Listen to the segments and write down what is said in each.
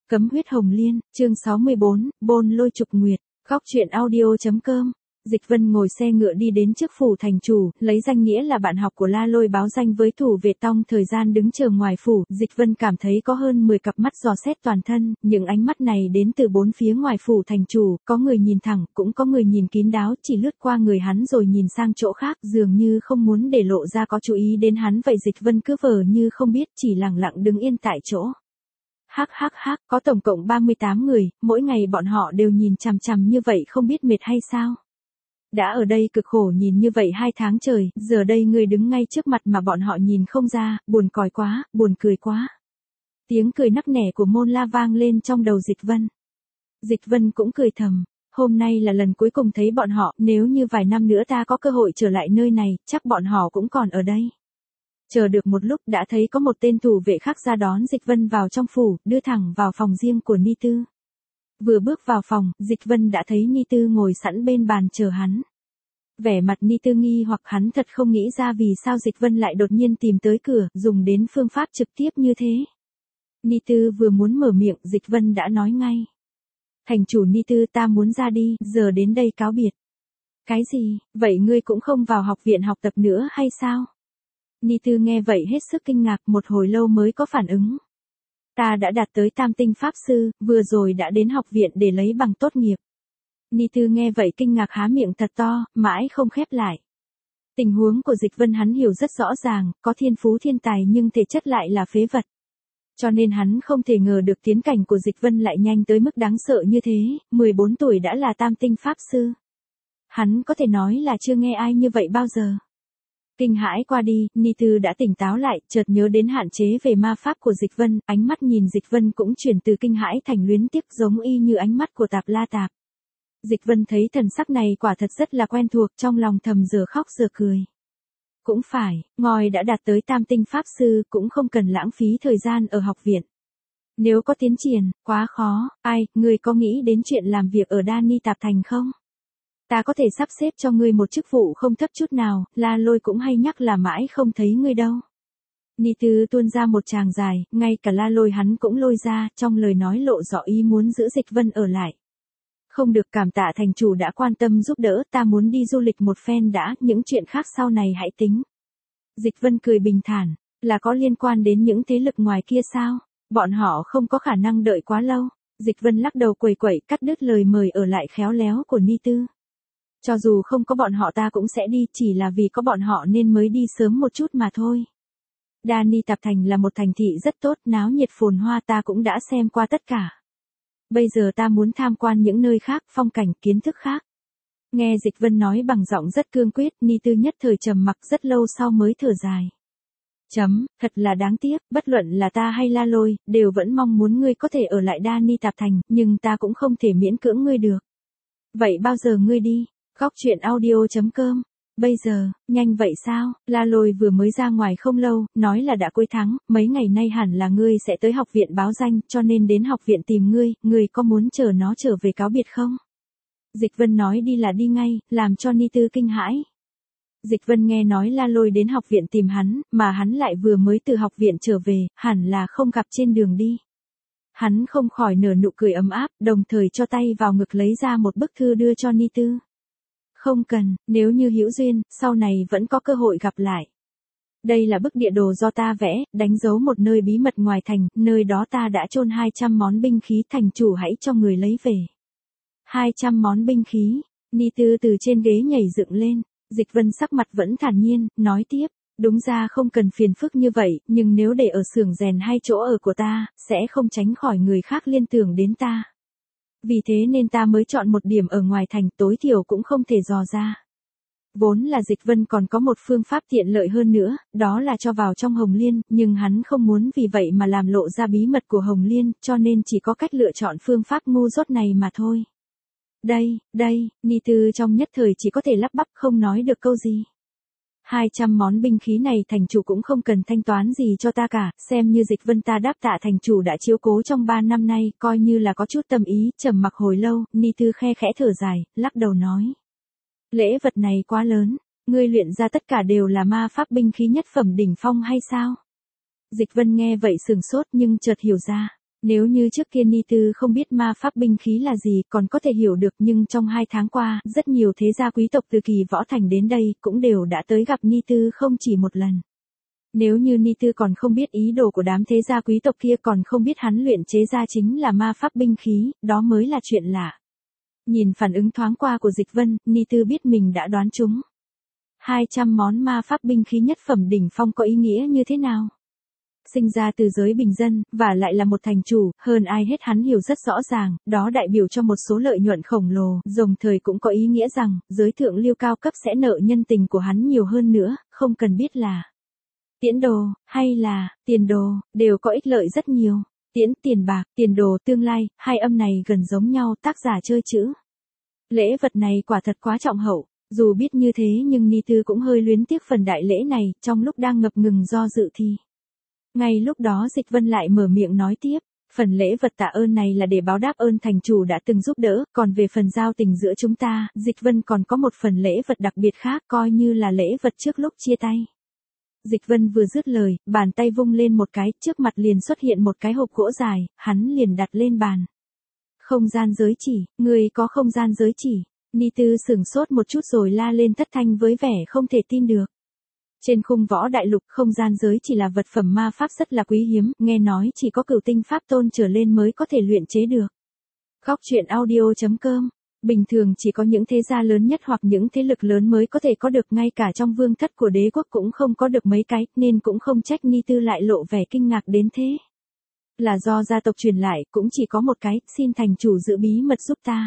Cấm huyết hồng liên, chương 64, bôn lôi trục nguyệt, góc truyện audio.com. Dịch Vân ngồi xe ngựa đi đến trước phủ thành chủ, lấy danh nghĩa là bạn học của La Lôi báo danh với thủ vệ tông, thời gian đứng chờ ngoài phủ. Dịch Vân cảm thấy có hơn 10 cặp mắt dò xét toàn thân, những ánh mắt này đến từ bốn phía ngoài phủ thành chủ, có người nhìn thẳng, cũng có người nhìn kín đáo, chỉ lướt qua người hắn rồi nhìn sang chỗ khác, dường như không muốn để lộ ra có chú ý đến hắn. Vậy Dịch Vân cứ vờ như không biết, chỉ lặng lặng đứng yên tại chỗ. Hắc, có tổng cộng 38 người, mỗi ngày bọn họ đều nhìn chằm chằm như vậy, không biết mệt hay sao? Đã ở đây cực khổ nhìn như vậy 2 tháng trời, giờ đây ngươi đứng ngay trước mặt mà bọn họ nhìn không ra, buồn còi quá, buồn cười quá. Tiếng cười nắc nẻ của Môn La vang lên trong đầu Dịch Vân. Dịch Vân cũng cười thầm, hôm nay là lần cuối cùng thấy bọn họ, nếu như vài năm nữa ta có cơ hội trở lại nơi này, chắc bọn họ cũng còn ở đây. Chờ được một lúc đã thấy có một tên thủ vệ khác ra đón Dịch Vân vào trong phủ, đưa thẳng vào phòng riêng của Ni Tư. Vừa bước vào phòng, Dịch Vân đã thấy Ni Tư ngồi sẵn bên bàn chờ hắn. Vẻ mặt Ni Tư nghi hoặc, hắn thật không nghĩ ra vì sao Dịch Vân lại đột nhiên tìm tới cửa, dùng đến phương pháp trực tiếp như thế. Ni Tư vừa muốn mở miệng, Dịch Vân đã nói ngay. Thành chủ Ni Tư, ta muốn ra đi, giờ đến đây cáo biệt. Cái gì, vậy ngươi cũng không vào học viện học tập nữa hay sao? Ni Tư nghe vậy hết sức kinh ngạc, một hồi lâu mới có phản ứng. Ta đã đạt tới tam tinh pháp sư, vừa rồi đã đến học viện để lấy bằng tốt nghiệp. Ni Tư nghe vậy kinh ngạc há miệng thật to, mãi không khép lại. Tình huống của Dịch Vân hắn hiểu rất rõ ràng, có thiên phú thiên tài nhưng thể chất lại là phế vật. Cho nên hắn không thể ngờ được tiến cảnh của Dịch Vân lại nhanh tới mức đáng sợ như thế, 14 tuổi đã là tam tinh pháp sư. Hắn có thể nói là chưa nghe ai như vậy bao giờ. Kinh hãi qua đi, Ni Tư đã tỉnh táo lại, chợt nhớ đến hạn chế về ma pháp của Dịch Vân, ánh mắt nhìn Dịch Vân cũng chuyển từ kinh hãi thành luyến tiếc, giống y như ánh mắt của Tạp La Tạp. Dịch Vân thấy thần sắc này quả thật rất là quen thuộc, trong lòng thầm giờ khóc giờ cười. Cũng phải, ngòi đã đạt tới tam tinh pháp sư, cũng không cần lãng phí thời gian ở học viện. Nếu có tiến triển, quá khó, ngươi có nghĩ đến chuyện làm việc ở Đa Ni Tạp Thành không? Ta có thể sắp xếp cho ngươi một chức vụ không thấp chút nào, La Lôi cũng hay nhắc là mãi không thấy ngươi đâu. Ni Tư tuôn ra một tràng dài, ngay cả La Lôi hắn cũng lôi ra, trong lời nói lộ rõ ý muốn giữ Dịch Vân ở lại. Không được, cảm tạ thành chủ đã quan tâm giúp đỡ, ta muốn đi du lịch một phen đã, những chuyện khác sau này hãy tính. Dịch Vân cười bình thản, là có liên quan đến những thế lực ngoài kia sao? Bọn họ không có khả năng đợi quá lâu. Dịch Vân lắc đầu quẩy quẩy, cắt đứt lời mời ở lại khéo léo của Ni Tư. Cho dù không có bọn họ ta cũng sẽ đi, chỉ là vì có bọn họ nên mới đi sớm một chút mà thôi. Đa Ni Tạp Thành là một thành thị rất tốt, náo nhiệt phồn hoa, ta cũng đã xem qua tất cả. Bây giờ ta muốn tham quan những nơi khác, phong cảnh, kiến thức khác. Nghe Dịch Vân nói bằng giọng rất cương quyết, Ni Tư nhất thời trầm mặc, rất lâu sau mới thở dài. Thật là đáng tiếc, bất luận là ta hay La Lôi, đều vẫn mong muốn ngươi có thể ở lại Đa Ni Tạp Thành, nhưng ta cũng không thể miễn cưỡng ngươi được. Vậy bao giờ ngươi đi? Góc truyện audio.com. Bây giờ, nhanh vậy sao? La Lôi vừa mới ra ngoài không lâu, nói là đã cuối tháng, mấy ngày nay hẳn là ngươi sẽ tới học viện báo danh, cho nên đến học viện tìm ngươi có muốn chờ nó trở về cáo biệt không? Dịch Vân nói đi là đi ngay, làm cho Ni Tư kinh hãi. Dịch Vân nghe nói La Lôi đến học viện tìm hắn, mà hắn lại vừa mới từ học viện trở về, hẳn là không gặp trên đường đi. Hắn không khỏi nở nụ cười ấm áp, đồng thời cho tay vào ngực lấy ra một bức thư đưa cho Ni Tư. Không cần, nếu như hữu duyên, sau này vẫn có cơ hội gặp lại. Đây là bức địa đồ do ta vẽ, đánh dấu một nơi bí mật ngoài thành, nơi đó ta đã chôn 200 món binh khí, thành chủ hãy cho người lấy về. 200 món binh khí, Ni Tư từ trên ghế nhảy dựng lên, Dịch Vân sắc mặt vẫn thản nhiên, nói tiếp, đúng ra không cần phiền phức như vậy, nhưng nếu để ở xưởng rèn hay chỗ ở của ta, sẽ không tránh khỏi người khác liên tưởng đến ta. Vì thế nên ta mới chọn một điểm ở ngoài thành, tối thiểu cũng không thể dò ra. Vốn là Dịch Vân còn có một phương pháp tiện lợi hơn nữa, đó là cho vào trong Hồng Liên, nhưng hắn không muốn vì vậy mà làm lộ ra bí mật của Hồng Liên, cho nên chỉ có cách lựa chọn phương pháp ngu dốt này mà thôi. Đây, Ni Tư trong nhất thời chỉ có thể lắp bắp không nói được câu gì. 200 món binh khí này thành chủ cũng không cần thanh toán gì cho ta cả, xem như Dịch Vân ta đáp tạ thành chủ đã chiếu cố trong 3 năm nay, coi như là có chút tâm ý. Trầm mặc hồi lâu, Ni Tư khe khẽ thở dài, lắc đầu nói. Lễ vật này quá lớn, ngươi luyện ra tất cả đều là ma pháp binh khí nhất phẩm đỉnh phong hay sao? Dịch Vân nghe vậy sừng sốt nhưng chợt hiểu ra. Nếu như trước kia Ni Tư không biết ma pháp binh khí là gì còn có thể hiểu được, nhưng trong 2 tháng qua, rất nhiều thế gia quý tộc từ Kỳ Võ Thành đến đây cũng đều đã tới gặp Ni Tư không chỉ một lần. Nếu như Ni Tư còn không biết ý đồ của đám thế gia quý tộc kia, còn không biết hắn luyện chế ra chính là ma pháp binh khí, đó mới là chuyện lạ. Nhìn phản ứng thoáng qua của Dịch Vân, Ni Tư biết mình đã đoán trúng. 200 món ma pháp binh khí nhất phẩm đỉnh phong có ý nghĩa như thế nào? Sinh ra từ giới bình dân, và lại là một thành chủ, hơn ai hết hắn hiểu rất rõ ràng, đó đại biểu cho một số lợi nhuận khổng lồ, đồng thời cũng có ý nghĩa rằng, giới thượng lưu cao cấp sẽ nợ nhân tình của hắn nhiều hơn nữa, không cần biết là tiễn đồ, hay là tiền đồ, đều có ích lợi rất nhiều. Tiễn, tiền bạc, tiền đồ, tương lai, hai âm này gần giống nhau, tác giả chơi chữ. Lễ vật này quả thật quá trọng hậu. Dù biết như thế nhưng Ni Tư cũng hơi luyến tiếc phần đại lễ này, trong lúc đang ngập ngừng do dự thì. Ngay lúc đó Dịch Vân lại mở miệng nói tiếp, phần lễ vật tạ ơn này là để báo đáp ơn thành chủ đã từng giúp đỡ, còn về phần giao tình giữa chúng ta, Dịch Vân còn có một phần lễ vật đặc biệt khác coi như là lễ vật trước lúc chia tay. Dịch Vân vừa dứt lời, bàn tay vung lên một cái, trước mặt liền xuất hiện một cái hộp gỗ dài, hắn liền đặt lên bàn. Không gian giới chỉ, người có không gian giới chỉ. Ni Tư sửng sốt một chút rồi la lên thất thanh với vẻ không thể tin được. Trên khung võ đại lục, không gian giới chỉ là vật phẩm ma pháp rất là quý hiếm, nghe nói chỉ có cửu tinh pháp tôn trở lên mới có thể luyện chế được. Góc truyện audio.com. Bình thường chỉ có những thế gia lớn nhất hoặc những thế lực lớn mới có thể có được, ngay cả trong vương thất của đế quốc cũng không có được mấy cái, nên cũng không trách Ni Tư lại lộ vẻ kinh ngạc đến thế. Là do gia tộc truyền lại, cũng chỉ có một cái, xin thành chủ giữ bí mật giúp ta.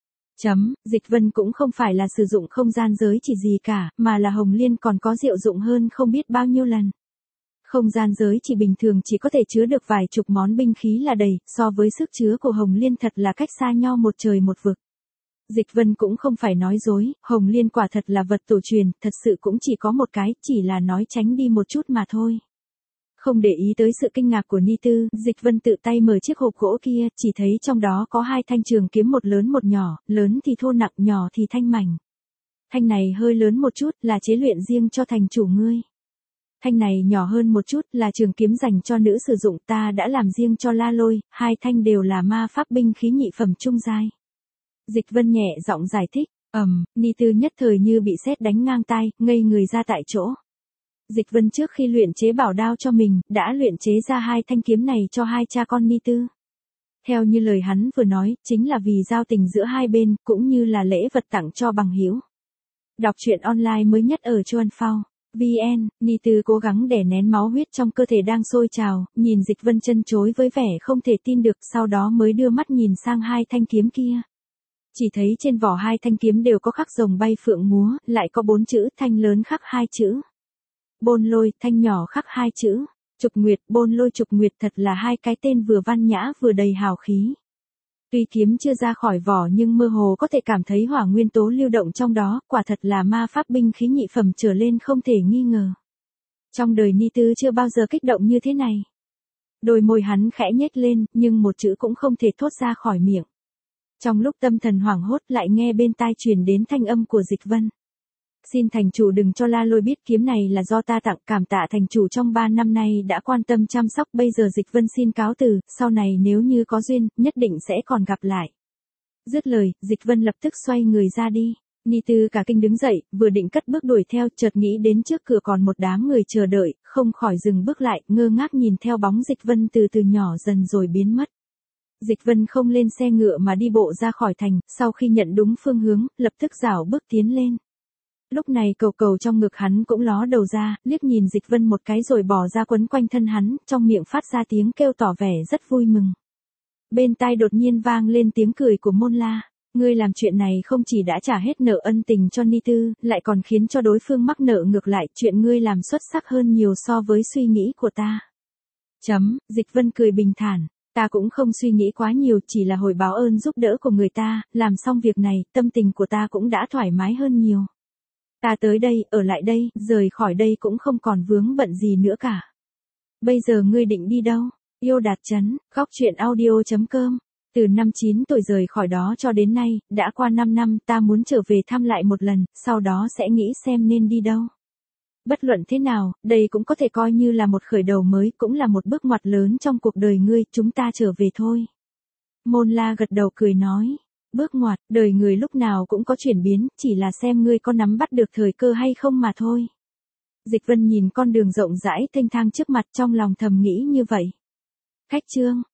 Dịch Vân cũng không phải là sử dụng không gian giới chỉ gì cả, mà là Hồng Liên còn có diệu dụng hơn không biết bao nhiêu lần. Không gian giới chỉ bình thường chỉ có thể chứa được vài chục món binh khí là đầy, so với sức chứa của Hồng Liên thật là cách xa nhau một trời một vực. Dịch Vân cũng không phải nói dối, Hồng Liên quả thật là vật tổ truyền, thật sự cũng chỉ có một cái, chỉ là nói tránh đi một chút mà thôi. Không để ý tới sự kinh ngạc của Ni Tư, Dịch Vân tự tay mở chiếc hộp gỗ kia, chỉ thấy trong đó có 2 thanh trường kiếm, một lớn một nhỏ, lớn thì thô nặng, nhỏ thì thanh mảnh. Thanh này hơi lớn một chút, là chế luyện riêng cho thành chủ ngươi. Thanh này nhỏ hơn một chút, là trường kiếm dành cho nữ sử dụng, ta đã làm riêng cho La Lôi, 2 thanh đều là ma pháp binh khí nhị phẩm trung giai. Dịch Vân nhẹ giọng giải thích, Ni Tư nhất thời như bị sét đánh ngang tai, ngây người ra tại chỗ. Dịch Vân trước khi luyện chế bảo đao cho mình, đã luyện chế ra 2 thanh kiếm này cho 2 cha con Ni Tư. Theo như lời hắn vừa nói, chính là vì giao tình giữa hai bên, cũng như là lễ vật tặng cho bằng hữu. Đọc truyện online mới nhất ở Chuan Phao. VN, Ni Tư cố gắng đè nén máu huyết trong cơ thể đang sôi trào, nhìn Dịch Vân chân chối với vẻ không thể tin được, sau đó mới đưa mắt nhìn sang 2 thanh kiếm kia. Chỉ thấy trên vỏ 2 thanh kiếm đều có khắc rồng bay phượng múa, lại có 4 chữ, thanh lớn khắc 2 chữ. Bôn Lôi, thanh nhỏ khắc 2 chữ. Trục Nguyệt, Bôn Lôi Trục Nguyệt, thật là 2 cái tên vừa văn nhã vừa đầy hào khí. Tuy kiếm chưa ra khỏi vỏ nhưng mơ hồ có thể cảm thấy hỏa nguyên tố lưu động trong đó, quả thật là ma pháp binh khí nhị phẩm trở lên không thể nghi ngờ. Trong đời Ni Tư chưa bao giờ kích động như thế này. Đôi môi hắn khẽ nhếch lên, nhưng một chữ cũng không thể thốt ra khỏi miệng. Trong lúc tâm thần hoảng hốt lại nghe bên tai truyền đến thanh âm của Dịch Vân. Xin thành chủ đừng cho La Lôi biết kiếm này là do ta tặng, cảm tạ thành chủ trong 3 năm nay đã quan tâm chăm sóc, bây giờ Dịch Vân xin cáo từ, sau này nếu như có duyên, nhất định sẽ còn gặp lại. Dứt lời, Dịch Vân lập tức xoay người ra đi. Ni Tư cả kinh đứng dậy, vừa định cất bước đuổi theo, chợt nghĩ đến trước cửa còn một đám người chờ đợi, không khỏi dừng bước lại, ngơ ngác nhìn theo bóng Dịch Vân từ từ nhỏ dần rồi biến mất. Dịch Vân không lên xe ngựa mà đi bộ ra khỏi thành, sau khi nhận đúng phương hướng, lập tức rảo bước tiến lên. Lúc này cầu cầu trong ngực hắn cũng ló đầu ra, liếc nhìn Dịch Vân một cái rồi bỏ ra quấn quanh thân hắn, trong miệng phát ra tiếng kêu tỏ vẻ rất vui mừng. Bên tai đột nhiên vang lên tiếng cười của Môn La, ngươi làm chuyện này không chỉ đã trả hết nợ ân tình cho Ni Tư, lại còn khiến cho đối phương mắc nợ ngược lại, chuyện ngươi làm xuất sắc hơn nhiều so với suy nghĩ của ta. Dịch Vân cười bình thản, ta cũng không suy nghĩ quá nhiều, chỉ là hồi báo ơn giúp đỡ của người ta, làm xong việc này, tâm tình của ta cũng đã thoải mái hơn nhiều. Ta tới đây, ở lại đây, rời khỏi đây cũng không còn vướng bận gì nữa cả. Bây giờ ngươi định đi đâu? Yêu Đạt Trấn, góc truyện audio.com. Từ năm 9 tuổi rời khỏi đó cho đến nay, đã qua 5 năm, ta muốn trở về thăm lại một lần, sau đó sẽ nghĩ xem nên đi đâu. Bất luận thế nào, đây cũng có thể coi như là một khởi đầu mới, cũng là một bước ngoặt lớn trong cuộc đời ngươi, chúng ta trở về thôi. Môn La gật đầu cười nói. Bước ngoặt, đời người lúc nào cũng có chuyển biến, chỉ là xem ngươi có nắm bắt được thời cơ hay không mà thôi. Dịch Vân nhìn con đường rộng rãi thênh thang trước mặt trong lòng thầm nghĩ như vậy. Khách Trương,